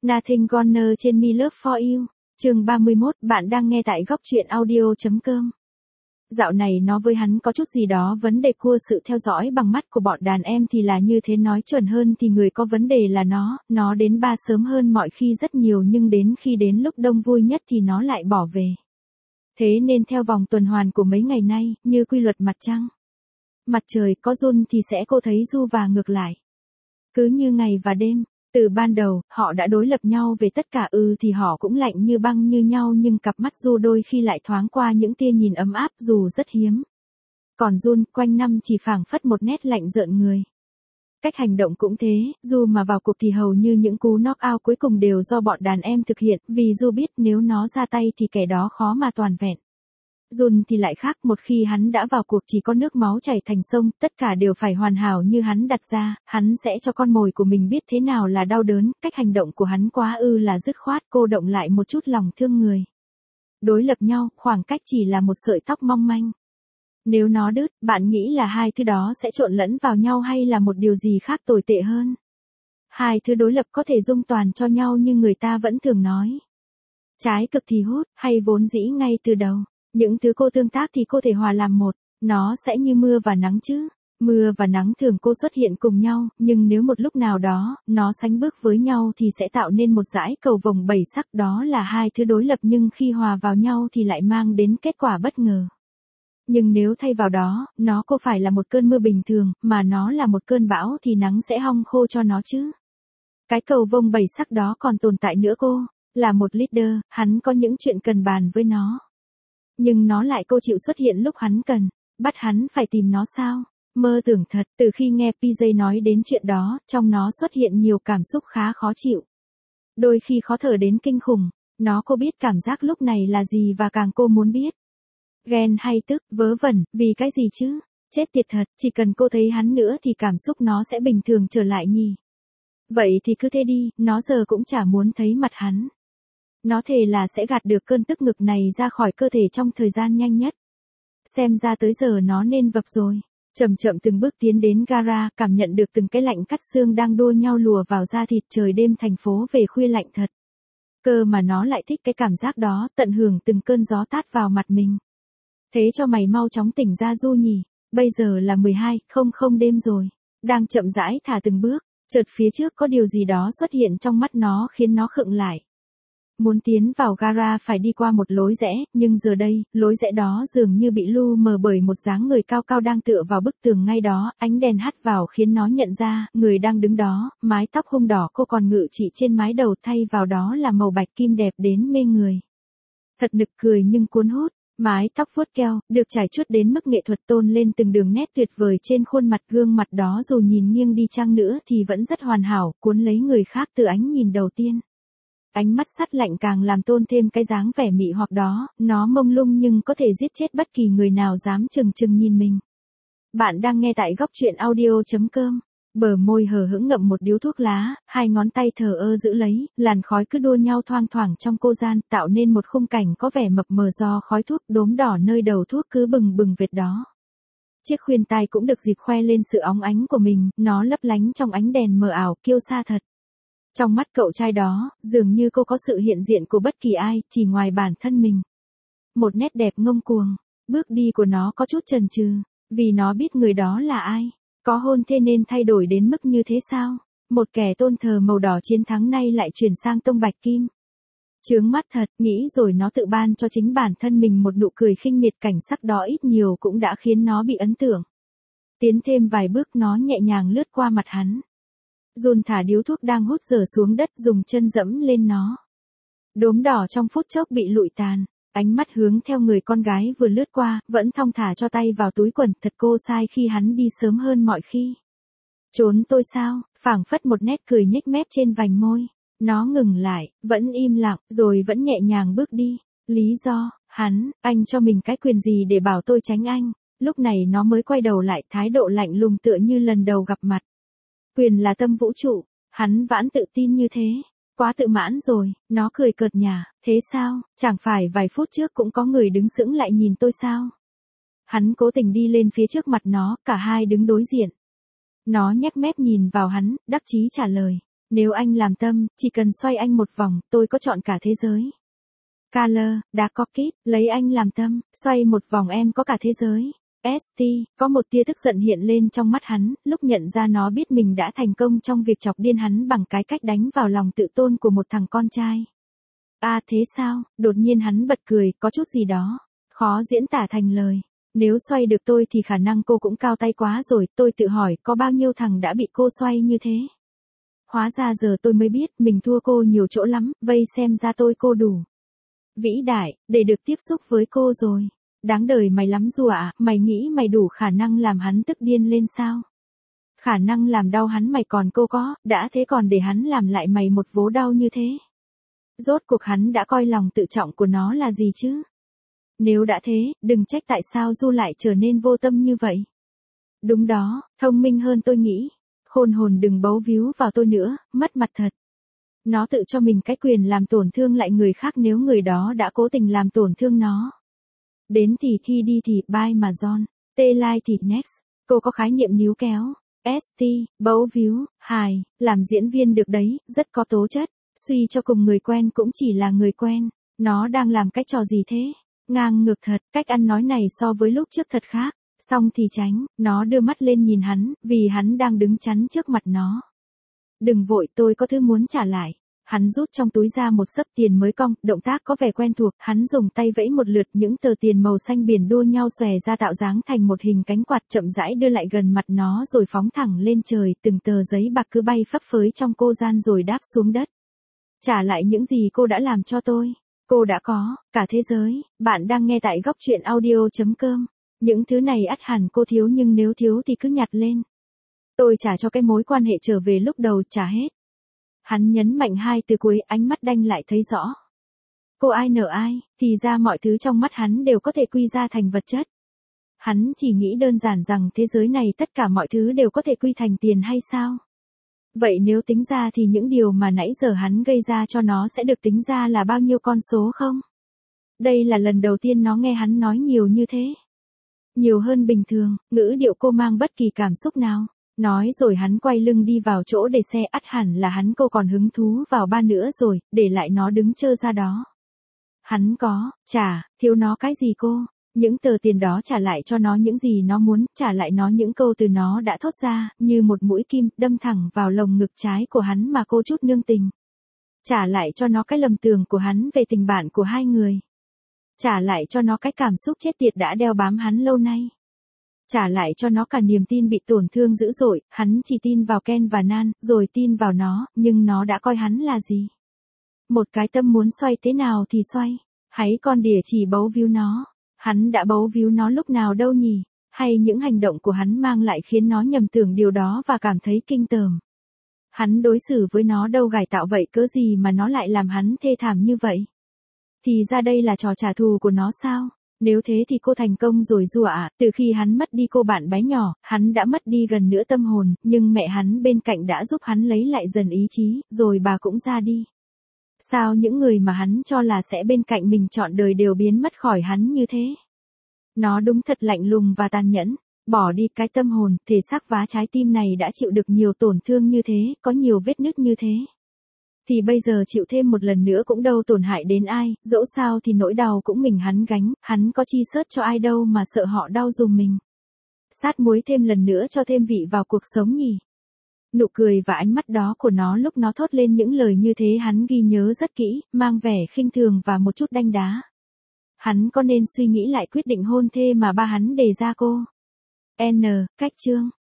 Nothing Corner trên Me Love For You, chương 31, bạn đang nghe tại góc truyện audio.com. Dạo này nó với hắn có chút gì đó vấn đề cua, sự theo dõi bằng mắt của bọn đàn em thì là như thế, nói chuẩn hơn thì người có vấn đề là nó đến ba sớm hơn mọi khi rất nhiều, nhưng đến khi đến lúc đông vui nhất thì nó lại bỏ về. Thế nên theo vòng tuần hoàn của mấy ngày nay, như quy luật mặt trăng, mặt trời có run thì sẽ cô thấy ru và ngược lại. Cứ như ngày và đêm. Từ ban đầu, họ đã đối lập nhau về tất cả, thì họ cũng lạnh như băng như nhau, nhưng cặp mắt Ru đôi khi lại thoáng qua những tia nhìn ấm áp dù rất hiếm. Còn Jun, quanh năm chỉ phảng phất một nét lạnh rợn người. Cách hành động cũng thế, Ru mà vào cuộc thì hầu như những cú knock out cuối cùng đều do bọn đàn em thực hiện, vì Ru biết nếu nó ra tay thì kẻ đó khó mà toàn vẹn. Jun thì lại khác, một khi hắn đã vào cuộc chỉ có nước máu chảy thành sông, tất cả đều phải hoàn hảo như hắn đặt ra, hắn sẽ cho con mồi của mình biết thế nào là đau đớn, cách hành động của hắn quá là dứt khoát, cô động lại một chút lòng thương người. Đối lập nhau, khoảng cách chỉ là một sợi tóc mong manh. Nếu nó đứt, bạn nghĩ là hai thứ đó sẽ trộn lẫn vào nhau hay là một điều gì khác tồi tệ hơn? Hai thứ đối lập có thể dung toàn cho nhau nhưng người ta vẫn thường nói. Trái cực thì hút, hay vốn dĩ ngay từ đầu. Những thứ cô tương tác thì cô thể hòa làm một, nó sẽ như mưa và nắng chứ. Mưa và nắng thường cô xuất hiện cùng nhau, nhưng nếu một lúc nào đó, nó sánh bước với nhau thì sẽ tạo nên một dải cầu vồng bảy sắc, đó là hai thứ đối lập nhưng khi hòa vào nhau thì lại mang đến kết quả bất ngờ. Nhưng nếu thay vào đó, nó cô phải là một cơn mưa bình thường, mà nó là một cơn bão thì nắng sẽ hong khô cho nó chứ. Cái cầu vồng bảy sắc đó còn tồn tại nữa cô, là một leader, hắn có những chuyện cần bàn với nó. Nhưng nó lại cô chịu xuất hiện lúc hắn cần, bắt hắn phải tìm nó sao? Mơ tưởng thật, từ khi nghe PJ nói đến chuyện đó, trong nó xuất hiện nhiều cảm xúc khá khó chịu. Đôi khi khó thở đến kinh khủng, cô biết cảm giác lúc này là gì và càng cô muốn biết. Ghen hay tức, vớ vẩn, vì cái gì chứ? Chết tiệt thật, chỉ cần cô thấy hắn nữa thì cảm xúc nó sẽ bình thường trở lại nhỉ? Vậy thì cứ thế đi, nó giờ cũng chả muốn thấy mặt hắn. Nó thề là sẽ gạt được cơn tức ngực này ra khỏi cơ thể trong thời gian nhanh nhất. Xem ra tới giờ nó nên vập rồi. Chậm chậm từng bước tiến đến gara, cảm nhận được từng cái lạnh cắt xương đang đua nhau lùa vào da thịt, trời đêm thành phố về khuya lạnh thật. Cơ mà nó lại thích cái cảm giác đó, tận hưởng từng cơn gió tát vào mặt mình. Thế cho mày mau chóng tỉnh ra Ru nhỉ, bây giờ là 12:00 đêm rồi. Đang chậm rãi thả từng bước, chợt phía trước có điều gì đó xuất hiện trong mắt nó khiến nó khựng lại. Muốn tiến vào gara phải đi qua một lối rẽ, nhưng giờ đây, lối rẽ đó dường như bị lu mờ bởi một dáng người cao cao đang tựa vào bức tường ngay đó, ánh đèn hắt vào khiến nó nhận ra, người đang đứng đó, mái tóc hung đỏ cô còn ngự trị trên mái đầu, thay vào đó là màu bạch kim đẹp đến mê người. Thật nực cười nhưng cuốn hút, mái tóc vuốt keo, được trải chuốt đến mức nghệ thuật tôn lên từng đường nét tuyệt vời trên khuôn mặt, gương mặt đó dù nhìn nghiêng đi chăng nữa thì vẫn rất hoàn hảo, cuốn lấy người khác từ ánh nhìn đầu tiên. Ánh mắt sắt lạnh càng làm tôn thêm cái dáng vẻ mị hoặc đó, nó mông lung nhưng có thể giết chết bất kỳ người nào dám chừng chừng nhìn mình. Bạn đang nghe tại góc truyện audio.com. Bờ môi hờ hững ngậm một điếu thuốc lá, hai ngón tay thờ ơ giữ lấy, làn khói cứ đua nhau thoang thoảng trong cô gian, tạo nên một khung cảnh có vẻ mập mờ do khói thuốc, đốm đỏ nơi đầu thuốc cứ bừng bừng vệt đó. Chiếc khuyên tai cũng được dịp khoe lên sự óng ánh của mình, nó lấp lánh trong ánh đèn mờ ảo, kiêu sa thật. Trong mắt cậu trai đó, dường như cô có sự hiện diện của bất kỳ ai, chỉ ngoài bản thân mình. Một nét đẹp ngông cuồng, bước đi của nó có chút chần chừ, vì nó biết người đó là ai. Có hôn thế nên thay đổi đến mức như thế sao? Một kẻ tôn thờ màu đỏ chiến thắng nay lại chuyển sang tông bạch kim. Chướng mắt thật, nghĩ rồi nó tự ban cho chính bản thân mình một nụ cười khinh miệt, cảnh sắc đó ít nhiều cũng đã khiến nó bị ấn tượng. Tiến thêm vài bước nó nhẹ nhàng lướt qua mặt hắn. Jun thả điếu thuốc đang hút dở xuống đất, dùng chân dẫm lên nó. Đốm đỏ trong phút chốc bị lụi tàn, ánh mắt hướng theo người con gái vừa lướt qua, vẫn thong thả cho tay vào túi quần, thật cô sai khi hắn đi sớm hơn mọi khi. Trốn tôi sao, phảng phất một nét cười nhếch mép trên vành môi. Nó ngừng lại, vẫn im lặng, rồi vẫn nhẹ nhàng bước đi. Lý do, anh cho mình cái quyền gì để bảo tôi tránh anh? Lúc này nó mới quay đầu lại, thái độ lạnh lùng tựa như lần đầu gặp mặt. Quyền là tâm vũ trụ, hắn vãn tự tin như thế. Quá tự mãn rồi, nó cười cợt nhả, thế sao, chẳng phải vài phút trước cũng có người đứng sững lại nhìn tôi sao? Hắn cố tình đi lên phía trước mặt nó, cả hai đứng đối diện. Nó nhếch mép nhìn vào hắn, đắc chí trả lời. Nếu anh làm tâm, chỉ cần xoay anh một vòng, tôi có chọn cả thế giới. Color, Dark Orchid, lấy anh làm tâm, xoay một vòng em có cả thế giới. ST, có một tia tức giận hiện lên trong mắt hắn, lúc nhận ra nó biết mình đã thành công trong việc chọc điên hắn bằng cái cách đánh vào lòng tự tôn của một thằng con trai. À thế sao, đột nhiên hắn bật cười, có chút gì đó, khó diễn tả thành lời. Nếu xoay được tôi thì khả năng cô cũng cao tay quá rồi, tôi tự hỏi có bao nhiêu thằng đã bị cô xoay như thế. Hóa ra giờ tôi mới biết mình thua cô nhiều chỗ lắm, vây xem ra tôi cô đủ vĩ đại, để được tiếp xúc với cô rồi. Đáng đời mày lắm Rùa ạ, mày nghĩ mày đủ khả năng làm hắn tức điên lên sao? Khả năng làm đau hắn mày còn cô có, đã thế còn để hắn làm lại mày một vố đau như thế. Rốt cuộc hắn đã coi lòng tự trọng của nó là gì chứ? Nếu đã thế, đừng trách tại sao Du lại trở nên vô tâm như vậy. Đúng đó, thông minh hơn tôi nghĩ. Khôn hồn đừng bấu víu vào tôi nữa, mất mặt thật. Nó tự cho mình cái quyền làm tổn thương lại người khác nếu người đó đã cố tình làm tổn thương nó. Đến thì khi đi thì bye mà John, T-Line thì next. Cô có khái niệm níu kéo, ST, bấu víu, hài, làm diễn viên được đấy, rất có tố chất. Suy cho cùng người quen cũng chỉ là người quen. Nó đang làm cái trò gì thế? Ngang ngược thật, cách ăn nói này so với lúc trước thật khác. Xong thì tránh, nó đưa mắt lên nhìn hắn, vì hắn đang đứng chắn trước mặt nó. Đừng vội, tôi có thứ muốn trả lại. Hắn rút trong túi ra một xấp tiền mới cong, động tác có vẻ quen thuộc, hắn dùng tay vẫy một lượt những tờ tiền màu xanh biển đua nhau xòe ra tạo dáng thành một hình cánh quạt chậm rãi đưa lại gần mặt nó rồi phóng thẳng lên trời, từng tờ giấy bạc cứ bay phấp phới trong cô gian rồi đáp xuống đất. Trả lại những gì cô đã làm cho tôi. Cô đã có, cả thế giới, bạn đang nghe tại góc truyện audio.com. Những thứ này ắt hẳn cô thiếu nhưng nếu thiếu thì cứ nhặt lên. Tôi trả cho cái mối quan hệ trở về lúc đầu trả hết. Hắn nhấn mạnh hai từ cuối, ánh mắt đanh lại thấy rõ. Cô ai nợ ai, thì ra mọi thứ trong mắt hắn đều có thể quy ra thành vật chất. Hắn chỉ nghĩ đơn giản rằng thế giới này tất cả mọi thứ đều có thể quy thành tiền hay sao? Vậy nếu tính ra thì những điều mà nãy giờ hắn gây ra cho nó sẽ được tính ra là bao nhiêu con số không? Đây là lần đầu tiên nó nghe hắn nói nhiều như thế. Nhiều hơn bình thường, ngữ điệu cô mang bất kỳ cảm xúc nào. Nói rồi hắn quay lưng đi vào chỗ để xe, ắt hẳn là hắn cô còn hứng thú vào ba nữa rồi, để lại nó đứng chơ ra đó. Hắn có, trả, thiếu nó cái gì cô? Những tờ tiền đó trả lại cho nó những gì nó muốn, trả lại nó những câu từ nó đã thốt ra, như một mũi kim, đâm thẳng vào lồng ngực trái của hắn mà cô chút nương tình. Trả lại cho nó cái lầm tưởng của hắn về tình bạn của hai người. Trả lại cho nó cái cảm xúc chết tiệt đã đeo bám hắn lâu nay. Trả lại cho nó cả niềm tin bị tổn thương dữ dội, hắn chỉ tin vào Ken và Nan, rồi tin vào nó, nhưng nó đã coi hắn là gì? Một cái tâm muốn xoay thế nào thì xoay. Hãy con đỉa chỉ bấu víu nó. Hắn đã bấu víu nó lúc nào đâu nhỉ? Hay những hành động của hắn mang lại khiến nó nhầm tưởng điều đó và cảm thấy kinh tởm. Hắn đối xử với nó đâu gài tạo vậy cớ gì mà nó lại làm hắn thê thảm như vậy? Thì ra đây là trò trả thù của nó sao? Nếu thế thì cô thành công rồi Rùa ạ, từ khi hắn mất đi cô bạn bé nhỏ, hắn đã mất đi gần nửa tâm hồn, nhưng mẹ hắn bên cạnh đã giúp hắn lấy lại dần ý chí, rồi bà cũng ra đi. Sao những người mà hắn cho là sẽ bên cạnh mình trọn đời đều biến mất khỏi hắn như thế? Nó đúng thật lạnh lùng và tàn nhẫn. Bỏ đi cái tâm hồn, thể xác và trái tim này đã chịu được nhiều tổn thương như thế, có nhiều vết nứt như thế. Thì bây giờ chịu thêm một lần nữa cũng đâu tổn hại đến ai, dẫu sao thì nỗi đau cũng mình hắn gánh, hắn có chi sớt cho ai đâu mà sợ họ đau dùm mình. Sát muối thêm lần nữa cho thêm vị vào cuộc sống nhỉ. Nụ cười và ánh mắt đó của nó lúc nó thốt lên những lời như thế hắn ghi nhớ rất kỹ, mang vẻ khinh thường và một chút đanh đá. Hắn có nên suy nghĩ lại quyết định hôn thê mà ba hắn đề ra cô? Cách chương